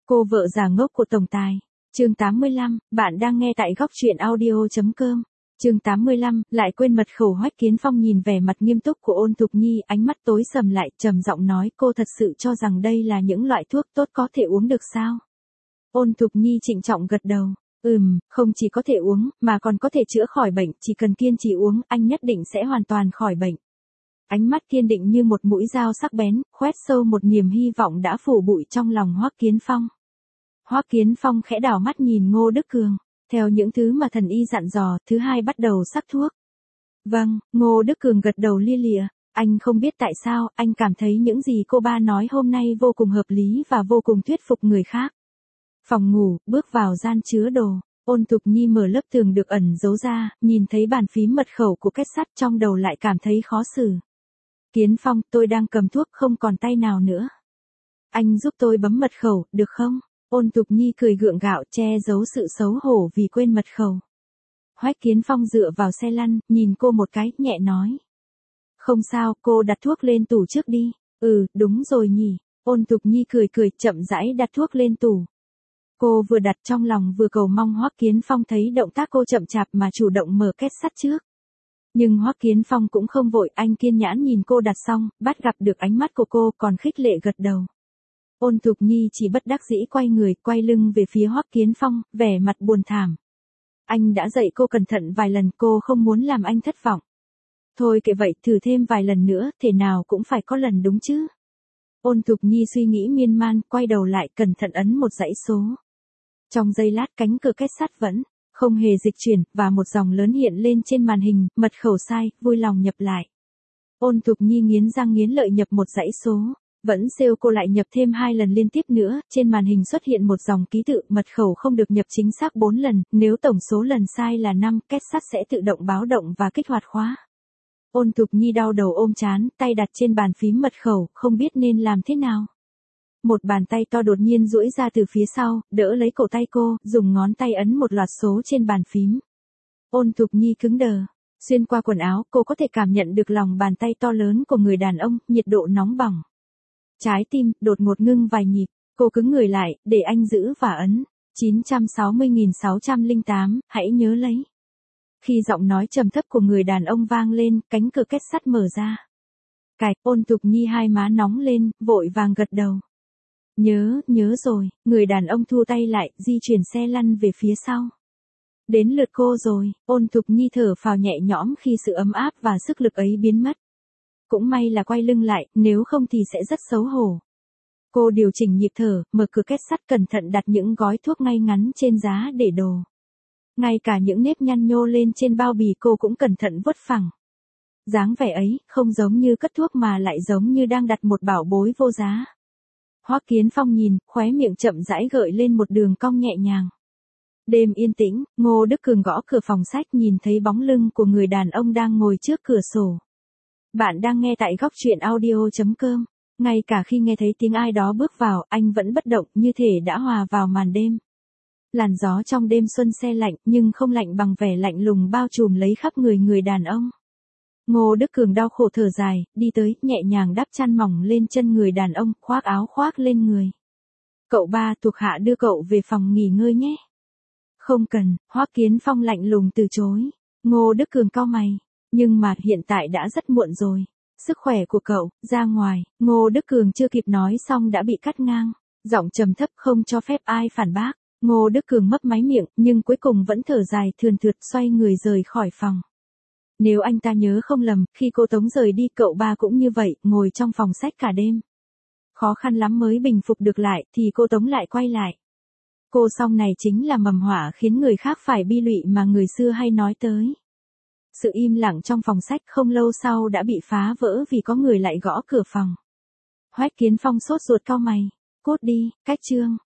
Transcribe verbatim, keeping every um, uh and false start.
Cô vợ già ngốc của tổng tài. Chương tám mươi lăm, bạn đang nghe tại góc truyện audio chấm com. Chương tám mươi lăm, lại quên mật khẩu. Hoắc Kiến Phong nhìn vẻ mặt nghiêm túc của Ôn Thục Nhi, ánh mắt tối sầm lại, trầm giọng nói, cô thật sự cho rằng đây là những loại thuốc tốt có thể uống được sao? Ôn Thục Nhi trịnh trọng gật đầu. Ừm, không chỉ có thể uống, mà còn có thể chữa khỏi bệnh, chỉ cần kiên trì uống, anh nhất định sẽ hoàn toàn khỏi bệnh. Ánh mắt kiên định như một mũi dao sắc bén, khoét sâu một niềm hy vọng đã phủ bụi trong lòng Hoắc Kiến Phong. Hoắc Kiến Phong khẽ đảo mắt nhìn Ngô Đức Cường, theo những thứ mà thần y dặn dò, thứ hai bắt đầu sắc thuốc. Vâng, Ngô Đức Cường gật đầu lia lịa, anh không biết tại sao, anh cảm thấy những gì cô ba nói hôm nay vô cùng hợp lý và vô cùng thuyết phục người khác. Phòng ngủ, bước vào gian chứa đồ, Ôn Thục Nhi mở lớp tường được ẩn giấu ra, nhìn thấy bàn phím mật khẩu của kết sắt trong đầu lại cảm thấy khó xử. Kiến Phong, tôi đang cầm thuốc không còn tay nào nữa. Anh giúp tôi bấm mật khẩu, được không? Ôn Thục Nhi cười gượng gạo, che giấu sự xấu hổ vì quên mật khẩu. Hoắc Kiến Phong dựa vào xe lăn, nhìn cô một cái, nhẹ nói. Không sao, cô đặt thuốc lên tủ trước đi. Ừ, đúng rồi nhỉ. Ôn Thục Nhi cười cười, chậm rãi đặt thuốc lên tủ. Cô vừa đặt trong lòng vừa cầu mong Hoắc Kiến Phong thấy động tác cô chậm chạp mà chủ động mở két sắt trước. Nhưng Hoắc Kiến Phong cũng không vội, anh kiên nhẫn nhìn cô đặt xong, bắt gặp được ánh mắt của cô còn khích lệ gật đầu. Ôn Thục Nhi chỉ bất đắc dĩ quay người, quay lưng về phía Hoắc Kiến Phong, vẻ mặt buồn thảm. Anh đã dạy cô cẩn thận vài lần, cô không muốn làm anh thất vọng. Thôi kệ vậy, thử thêm vài lần nữa, thể nào cũng phải có lần đúng chứ. Ôn Thục Nhi suy nghĩ miên man, quay đầu lại cẩn thận ấn một dãy số. Trong giây lát cánh cửa két sắt vẫn không hề dịch chuyển, và một dòng lớn hiện lên trên màn hình, mật khẩu sai, vui lòng nhập lại. Ôn Thục Nhi nghiến răng nghiến lợi nhập một dãy số, vẫn xêu cô lại nhập thêm hai lần liên tiếp nữa, trên màn hình xuất hiện một dòng ký tự, mật khẩu không được nhập chính xác bốn lần, nếu tổng số lần sai là năm, két sắt sẽ tự động báo động và kích hoạt khóa. Ôn Thục Nhi đau đầu ôm trán, tay đặt trên bàn phím mật khẩu, không biết nên làm thế nào. Một bàn tay to đột nhiên duỗi ra từ phía sau, đỡ lấy cổ tay cô, dùng ngón tay ấn một loạt số trên bàn phím. Ôn Thục Nhi cứng đờ. Xuyên qua quần áo, cô có thể cảm nhận được lòng bàn tay to lớn của người đàn ông, nhiệt độ nóng bỏng. Trái tim, đột ngột ngưng vài nhịp, cô cứng người lại, để anh giữ và ấn. chín trăm sáu mươi nghìn sáu trăm lẻ tám, hãy nhớ lấy. Khi giọng nói trầm thấp của người đàn ông vang lên, cánh cửa két sắt mở ra. Cạch, Ôn Thục Nhi hai má nóng lên, vội vàng gật đầu. Nhớ, nhớ rồi, người đàn ông thu tay lại, di chuyển xe lăn về phía sau. Đến lượt cô rồi, Ôn Thục Nhi thở phào nhẹ nhõm khi sự ấm áp và sức lực ấy biến mất. Cũng may là quay lưng lại, nếu không thì sẽ rất xấu hổ. Cô điều chỉnh nhịp thở, mở cửa két sắt cẩn thận đặt những gói thuốc ngay ngắn trên giá để đồ. Ngay cả những nếp nhăn nhô lên trên bao bì cô cũng cẩn thận vuốt phẳng. Dáng vẻ ấy, không giống như cất thuốc mà lại giống như đang đặt một bảo bối vô giá. Hoắc Kiến Phong nhìn, khóe miệng chậm rãi gợi lên một đường cong nhẹ nhàng. Đêm yên tĩnh, Ngô Đức Cường gõ cửa phòng sách, nhìn thấy bóng lưng của người đàn ông đang ngồi trước cửa sổ. Bạn đang nghe tại góc truyện audio chấm com. Ngay cả khi nghe thấy tiếng ai đó bước vào, anh vẫn bất động, như thể đã hòa vào màn đêm. Làn gió trong đêm xuân se lạnh, nhưng không lạnh bằng vẻ lạnh lùng bao trùm lấy khắp người người đàn ông. Ngô Đức Cường đau khổ thở dài, đi tới, nhẹ nhàng đắp chăn mỏng lên chân người đàn ông, khoác áo khoác lên người. Cậu ba, thuộc hạ đưa cậu về phòng nghỉ ngơi nhé. Không cần, Hoắc Kiến Phong lạnh lùng từ chối. Ngô Đức Cường cau mày. Nhưng mà hiện tại đã rất muộn rồi. Sức khỏe của cậu, ra ngoài, Ngô Đức Cường chưa kịp nói xong đã bị cắt ngang. Giọng trầm thấp không cho phép ai phản bác. Ngô Đức Cường mấp máy miệng, nhưng cuối cùng vẫn thở dài thườn thượt xoay người rời khỏi phòng. Nếu anh ta nhớ không lầm, khi cô Tống rời đi cậu ba cũng như vậy, ngồi trong phòng sách cả đêm. Khó khăn lắm mới bình phục được lại, thì cô Tống lại quay lại. Cô xong này chính là mầm họa khiến người khác phải bi lụy mà người xưa hay nói tới. Sự im lặng trong phòng sách không lâu sau đã bị phá vỡ vì có người lại gõ cửa phòng. Hoắc Kiến Phong sốt ruột cau mày. Cút đi, cách chương.